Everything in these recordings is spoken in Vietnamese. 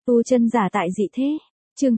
Tu chân giả tại dị thế. Chương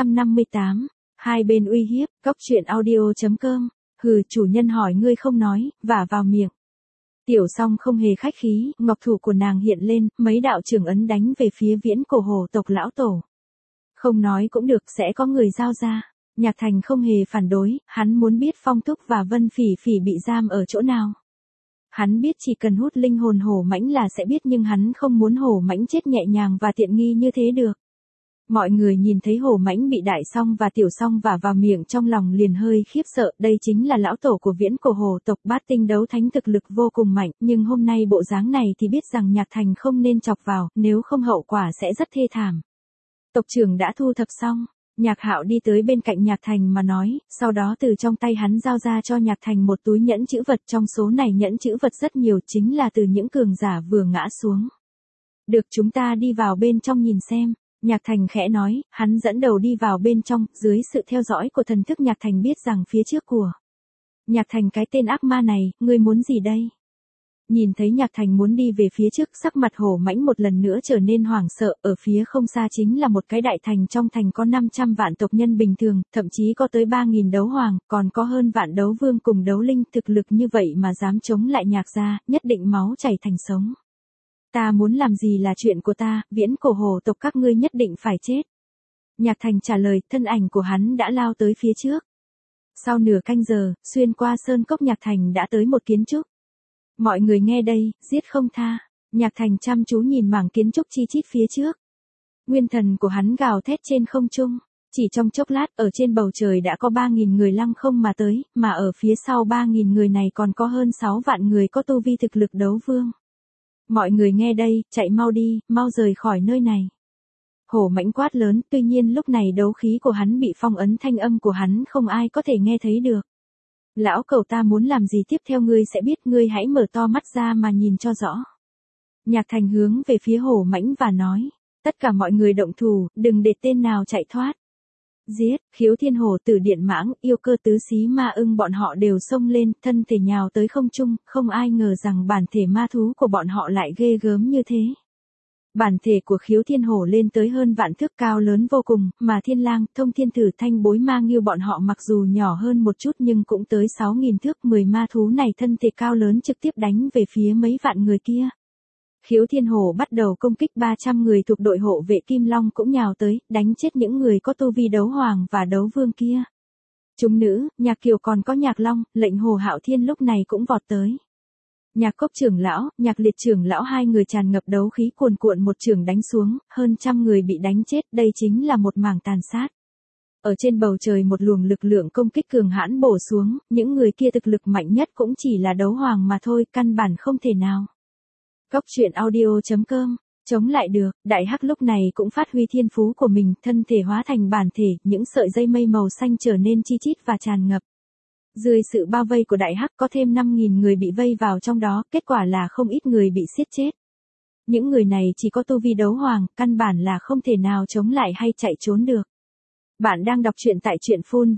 958. Hai bên uy hiếp. Cốc truyện audio.com. Hừ, chủ nhân hỏi ngươi không nói, vả vào miệng. Tiểu Song không hề khách khí, ngọc thủ của nàng hiện lên, mấy đạo trường ấn đánh về phía Viễn Cổ Hồ tộc lão tổ. Không nói cũng được, sẽ có người giao ra. Nhạc Thành không hề phản đối, hắn muốn biết Phong Thúc và Vân Phỉ Phỉ bị giam ở chỗ nào. Hắn biết chỉ cần hút linh hồn hổ mãnh là sẽ biết, nhưng hắn không muốn hổ mãnh chết nhẹ nhàng và tiện nghi như thế được. Mọi người nhìn thấy hổ mãnh bị Đại Song và Tiểu Song vả vào miệng trong lòng liền hơi khiếp sợ, đây chính là lão tổ của Viễn Cổ Hồ tộc, bát tinh đấu thánh, thực lực vô cùng mạnh, nhưng hôm nay bộ dáng này thì biết rằng Nhạc Thành không nên chọc vào, nếu không hậu quả sẽ rất thê thảm. Tộc trưởng đã thu thập xong. Nhạc Hạo đi tới bên cạnh Nhạc Thành mà nói, sau đó từ trong tay hắn giao ra cho Nhạc Thành một túi nhẫn chữ vật, trong số này nhẫn chữ vật rất nhiều, chính là từ những cường giả vừa ngã xuống. Được, chúng ta đi vào bên trong nhìn xem. Nhạc Thành khẽ nói, hắn dẫn đầu đi vào bên trong, dưới sự theo dõi của thần thức Nhạc Thành biết rằng phía trước của Nhạc Thành cái tên ác ma này, ngươi muốn gì đây? Nhìn thấy Nhạc Thành muốn đi về phía trước, sắc mặt hổ mãnh một lần nữa trở nên hoảng sợ, ở phía không xa chính là một cái đại thành, trong thành có 500 vạn tộc nhân bình thường, thậm chí có tới 3.000 đấu hoàng, còn có hơn vạn đấu vương cùng đấu linh, thực lực như vậy mà dám chống lại Nhạc gia, nhất định máu chảy thành sống. Ta muốn làm gì là chuyện của ta, Viễn Cổ Hồ tộc các ngươi nhất định phải chết. Nhạc Thành trả lời, thân ảnh của hắn đã lao tới phía trước. Sau nửa canh giờ, xuyên qua sơn cốc, Nhạc Thành đã tới một kiến trúc. Mọi người nghe đây, giết không tha. Nhạc Thành chăm chú nhìn mảng kiến trúc chi chít phía trước. Nguyên thần của hắn gào thét trên không trung. Chỉ trong chốc lát, ở trên bầu trời đã có 3.000 người lăng không mà tới, mà ở phía sau 3.000 người này còn có hơn 6 vạn người có tu vi thực lực đấu vương. Mọi người nghe đây, chạy mau đi, mau rời khỏi nơi này. Hổ mãnh quát lớn, tuy nhiên lúc này đấu khí của hắn bị phong ấn, thanh âm của hắn không ai có thể nghe thấy được. Lão cẩu, ta muốn làm gì tiếp theo ngươi sẽ biết, ngươi hãy mở to mắt ra mà nhìn cho rõ. Nhạc Thành hướng về phía hổ mãnh và nói, tất cả mọi người động thủ, đừng để tên nào chạy thoát. Giết. Khiếu Thiên Hổ, Tử Điện Mãng, Yêu Cơ, Tứ Xí Ma Ưng bọn họ đều xông lên, thân thể nhào tới không trung, không ai ngờ rằng bản thể ma thú của bọn họ lại ghê gớm như thế. Bản thể của Khiếu Thiên Hổ lên tới hơn vạn thước, cao lớn vô cùng, mà Thiên Lang, Thông Thiên Thử, Thanh Bối Ma Ngưu bọn họ mặc dù nhỏ hơn một chút nhưng cũng tới 6.000 thước, 10 ma thú này thân thể cao lớn trực tiếp đánh về phía mấy vạn người kia. Khiếu Thiên Hổ bắt đầu công kích, 300 người thuộc đội hộ vệ Kim Long cũng nhào tới, đánh chết những người có tu vi đấu hoàng và đấu vương kia. Chúng nữ, Nhạc Kiều còn có Nhạc Long, Lệnh Hồ Hạo Thiên lúc này cũng vọt tới. Nhạc Cốc trưởng lão, Nhạc Liệt trưởng lão, hai người tràn ngập đấu khí cuồn cuộn một chưởng đánh xuống, hơn trăm người bị đánh chết, đây chính là một mảng tàn sát. Ở trên bầu trời một luồng lực lượng công kích cường hãn bổ xuống, những người kia thực lực mạnh nhất cũng chỉ là đấu hoàng mà thôi, căn bản không thể nào. Cốc truyện audio.com. Chống lại được, Đại Hắc lúc này cũng phát huy thiên phú của mình, thân thể hóa thành bản thể, những sợi dây mây màu xanh trở nên chi chít và tràn ngập. Dưới sự bao vây của Đại Hắc có thêm 5.000 người bị vây vào trong đó, kết quả là không ít người bị giết chết. Những người này chỉ có tu vi đấu hoàng, căn bản là không thể nào chống lại hay chạy trốn được. Bạn đang đọc truyện tại truyện phun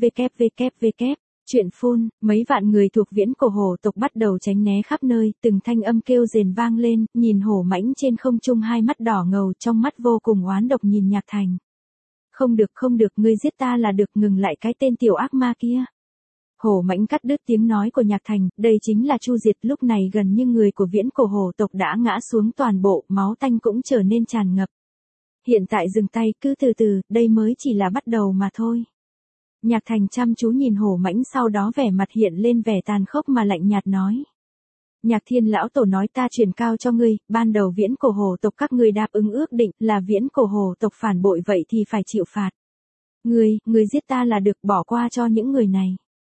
www. Truyện phun, mấy vạn người thuộc Viễn Cổ Hồ tộc bắt đầu tránh né khắp nơi, từng thanh âm kêu rền vang lên, nhìn hổ mãnh trên không trung, hai mắt đỏ ngầu, trong mắt vô cùng oán độc nhìn Nhạc Thành. Không được, ngươi giết ta là được, ngừng lại cái tên tiểu ác ma kia. Hổ mãnh cắt đứt tiếng nói của Nhạc Thành, đây chính là chu diệt, lúc này gần như người của Viễn Cổ Hồ tộc đã ngã xuống toàn bộ, máu tanh cũng trở nên tràn ngập. Hiện tại dừng tay, cứ từ từ, đây mới chỉ là bắt đầu mà thôi. Nhạc Thành chăm chú nhìn hổ mãnh, sau đó vẻ mặt hiện lên vẻ tàn khốc mà lạnh nhạt nói. Nhạc Thiên lão tổ nói ta truyền cao cho ngươi, ban đầu Viễn Cổ Hồ tộc các ngươi đáp ứng ước định, là Viễn Cổ Hồ tộc phản bội vậy thì phải chịu phạt. Ngươi giết ta là được, bỏ qua cho những người này.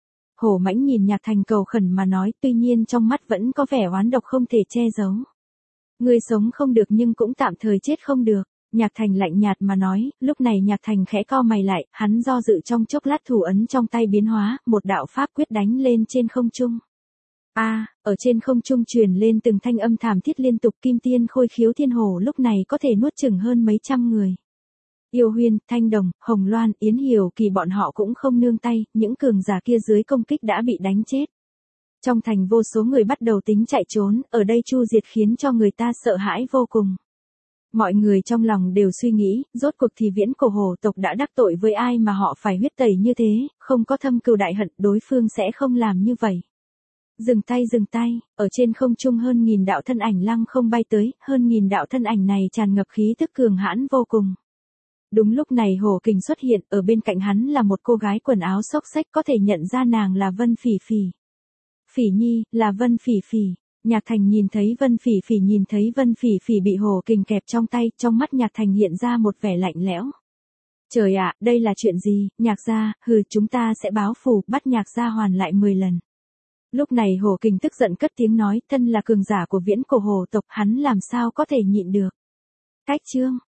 Hổ mãnh nhìn Nhạc Thành cầu khẩn mà nói, tuy nhiên trong mắt vẫn có vẻ oán độc không thể che giấu. Ngươi sống không được nhưng cũng tạm thời chết không được. Nhạc Thành lạnh nhạt mà nói, lúc này Nhạc Thành khẽ cau mày lại, hắn do dự trong chốc lát, thủ ấn trong tay biến hóa, một đạo pháp quyết đánh lên trên không trung. Ở trên không trung truyền lên từng thanh âm thảm thiết liên tục, Kim Tiên Khôi, Khiếu Thiên Hổ lúc này có thể nuốt chửng hơn mấy trăm người. Yêu Huyên, Thanh Đồng, Hồng Loan, Yến Hiểu Kỳ bọn họ cũng không nương tay, những cường giả kia dưới công kích đã bị đánh chết. Trong thành vô số người bắt đầu tính chạy trốn, ở đây chu diệt khiến cho người ta sợ hãi vô cùng. Mọi người trong lòng đều suy nghĩ, rốt cuộc thì viễn cổ hồ tộc đã đắc tội với ai mà họ phải huyết tẩy như thế, không có thâm cừu đại hận, đối phương sẽ không làm như vậy. Dừng tay, ở trên không trung hơn nghìn đạo thân ảnh lăng không bay tới, hơn nghìn đạo thân ảnh này tràn ngập khí tức cường hãn vô cùng. Đúng lúc này Hồ Kình xuất hiện, ở bên cạnh hắn là một cô gái quần áo xốc xếch, có thể nhận ra nàng là Vân Phỉ Phỉ. Phỉ Nhi, là Vân Phỉ Phỉ. Nhạc Thành nhìn thấy Vân Phỉ Phỉ bị Hồ Kình kẹp trong tay, trong mắt Nhạc Thành hiện ra một vẻ lạnh lẽo. Trời ạ, đây là chuyện gì, Nhạc gia, chúng ta sẽ báo thù, bắt Nhạc gia hoàn lại 10 lần. Lúc này Hồ Kình tức giận cất tiếng nói, thân là cường giả của viễn cổ hồ tộc, hắn làm sao có thể nhịn được. Cách chương